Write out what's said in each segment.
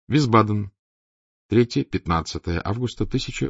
Висбаден, 3-15 августа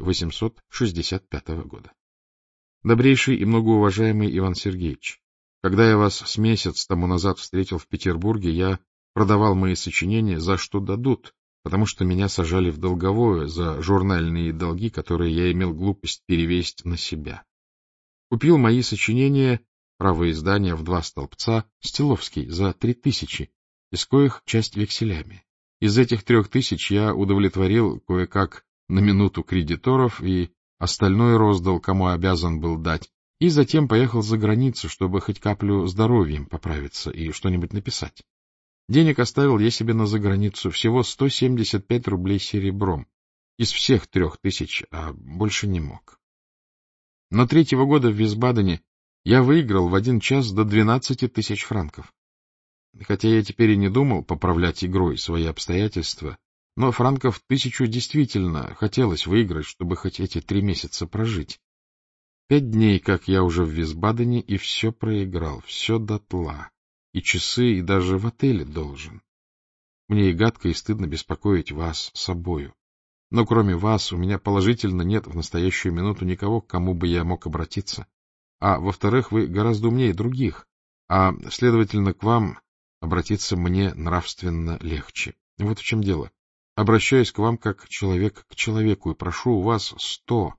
1865 года. Добрейший и многоуважаемый Иван Сергеевич, когда я вас с месяц тому назад встретил в Петербурге, я продавал мои сочинения за что дадут, потому что меня сажали в долговое за журнальные долги, которые я имел глупость перевесить на себя. Купил мои сочинения, право издания в 2 столбца, Стиловский за 3000, из коих часть векселями. Из этих 3000 я удовлетворил кое-как на минуту кредиторов и остальное роздал, кому обязан был дать, и затем поехал за границу, чтобы хоть каплю здоровьем поправиться и что-нибудь написать. Денег оставил я себе на заграницу всего 175 рублей серебром, из всех 3000, а больше не мог. Но 3-го года в Висбадене я выиграл в 1 час до 12 000 франков. Хотя я теперь и не думал поправлять игрой свои обстоятельства, но франков 1000 действительно хотелось выиграть, чтобы хоть эти 3 месяца прожить. 5 дней, как я уже в Висбадене, и все проиграл, все дотла, и часы, и даже в отеле должен. Мне и гадко, и стыдно беспокоить вас собою. Но кроме вас у меня положительно нет в настоящую минуту никого, к кому бы я мог обратиться. А во-вторых, вы гораздо умнее других, а, следовательно, к вам обратиться мне нравственно легче. Вот в чем дело. Обращаюсь к вам как человек к человеку и прошу у вас 100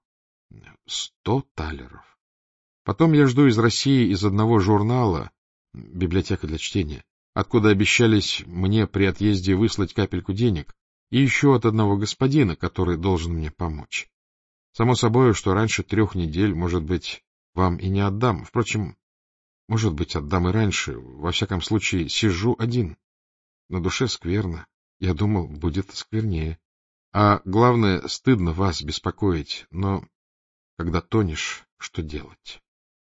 талеров. Потом я жду из России из одного журнала, библиотека для чтения, откуда обещались мне при отъезде выслать капельку денег, и еще от одного господина, который должен мне помочь. Само собой, что раньше 3 недель, может быть, вам и не отдам. Впрочем, может быть, отдам и раньше. Во всяком случае, сижу один. На душе скверно. Я думал, будет сквернее. А главное, стыдно вас беспокоить, но когда тонешь, что делать?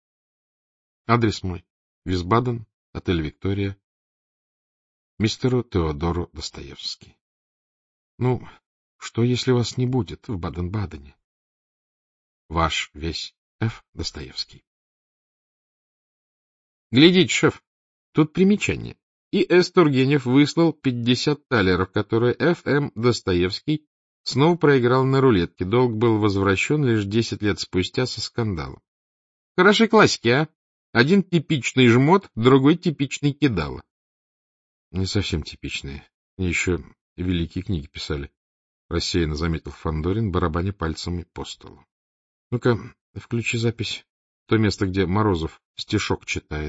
Адрес мой. Висбаден, отель «Виктория», мистеру Теодору Достоевский. Ну, что, если вас не будет в Баден-Бадене? Ваш весь Ф. Достоевский. Глядите, шеф, тут примечание. И С. Тургенев выслал 50 талеров, которые Ф. М. Достоевский снова проиграл на рулетке. Долг был возвращен лишь 10 лет спустя со скандалом. Хорошие классики, а? Один типичный жмот, другой типичный кидало. Не совсем типичные. Мне еще великие книги писали. Рассеянно заметил Фандорин, барабаня пальцами по столу. Ну-ка, включи запись. То место, где Морозов стишок читает.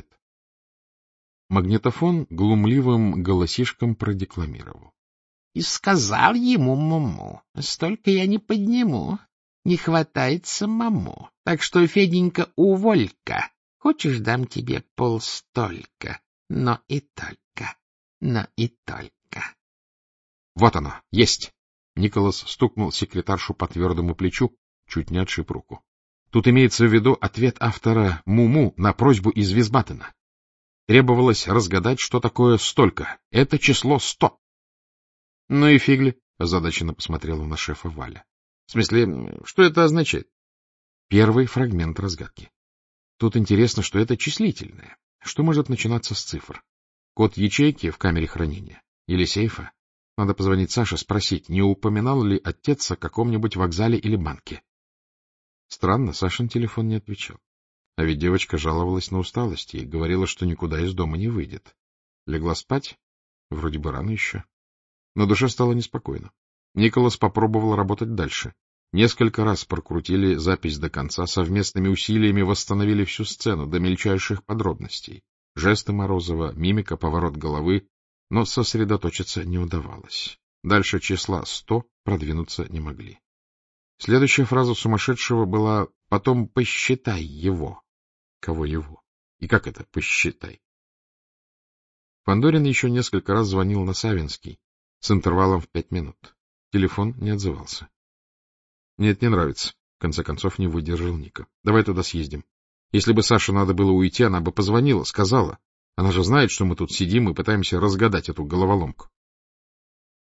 Магнитофон глумливым голосишком продекламировал. И сказал ему Муму: столько я не подниму, не хватает самому. Так что, Феденька, уволь-ка. Хочешь, дам тебе полстолько, но и только, но и только. Вот оно, есть! Николас стукнул секретаршу по твердому плечу, чуть не отшиб руку. Тут имеется в виду ответ автора Муму на просьбу из Висбадена. Требовалось разгадать, что такое столько. Это число 100. — Ну и фигли, — озадаченно посмотрела на шефа Валя. — В смысле, что это означает? Первый фрагмент разгадки. Тут интересно, что это числительное. Что может начинаться с цифр? Код ячейки в камере хранения? Или сейфа? Надо позвонить Саше, спросить, не упоминал ли отец о каком-нибудь вокзале или банке. Странно, Сашин телефон не отвечал. А ведь девочка жаловалась на усталость и говорила, что никуда из дома не выйдет. Легла спать? Вроде бы рано еще. На душе стало неспокойно. Николас попробовал работать дальше. Несколько раз прокрутили запись до конца, совместными усилиями восстановили всю сцену до мельчайших подробностей. Жесты Морозова, мимика, поворот головы, но сосредоточиться не удавалось. Дальше числа 100 продвинуться не могли. Следующая фраза сумасшедшего была «потом посчитай его». Кого его? И как это «посчитай»? Фандорин еще несколько раз звонил на Савинский с интервалом в 5 минут. Телефон не отзывался. Нет, не нравится. В конце концов, не выдержал Ника. Давай туда съездим. Если бы Саше надо было уйти, она бы позвонила, сказала. Она же знает, что мы тут сидим и пытаемся разгадать эту головоломку.